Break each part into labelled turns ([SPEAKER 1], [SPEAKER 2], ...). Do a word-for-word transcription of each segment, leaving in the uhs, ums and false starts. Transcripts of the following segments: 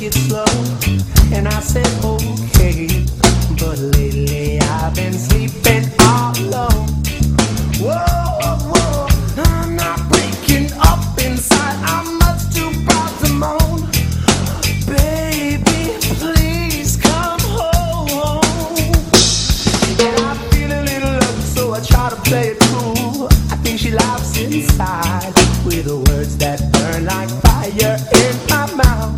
[SPEAKER 1] it slow. And I said, okay, but lately I've been sleeping all alone. Whoa, whoa, I'm not breaking up inside. I'm much too proud to moan. Baby, please come home. And I feel a little love, so I try to play it cool. I think she laughs inside with the words that burn like fire in my mouth.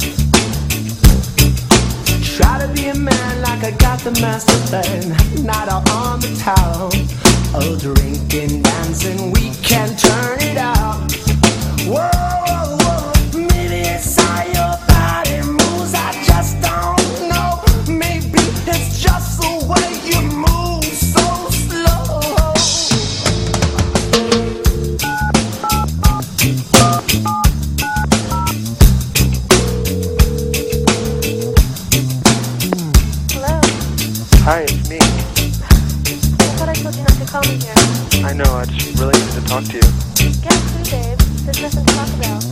[SPEAKER 1] Try to be a man like I got the master plan, not out on the town. Oh, drinking, dancing, we can turn it out. Whoa, whoa, maybe it's how your body moves, I just don't know. Maybe it's just the way you move so slow.
[SPEAKER 2] Hello?
[SPEAKER 3] Hi, it's me.
[SPEAKER 2] I thought I told you not to call me here.
[SPEAKER 3] I know, I just really needed to talk to you.
[SPEAKER 2] Get a clue, babe. There's nothing to talk about.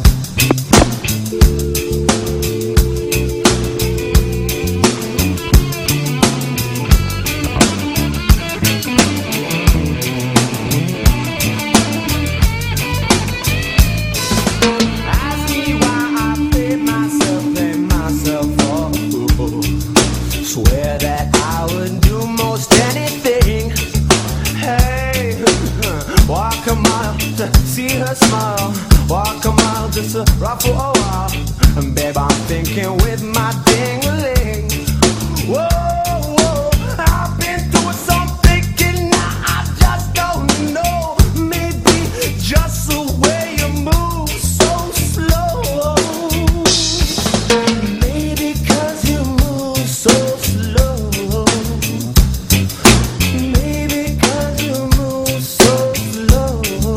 [SPEAKER 1] Ask me why I play myself, play myself for a fool. Swear that I would do most anything. Hey, walk a mile to see her smile. Walk a mile just to ruffle a while. And babe, I'm thinking with my ding-a-ling. Whoa, whoa, I've been through some thinking, now I just don't know. Maybe just the way you move so slow. Maybe 'cause you move so slow. Maybe 'cause you move so slow.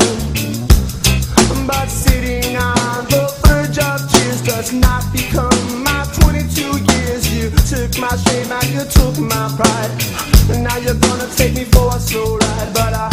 [SPEAKER 1] But sitting on the verge of tears does not become my twenty-two years. You took my shame and you took my pride. And now you're gonna take me for a slow ride. But I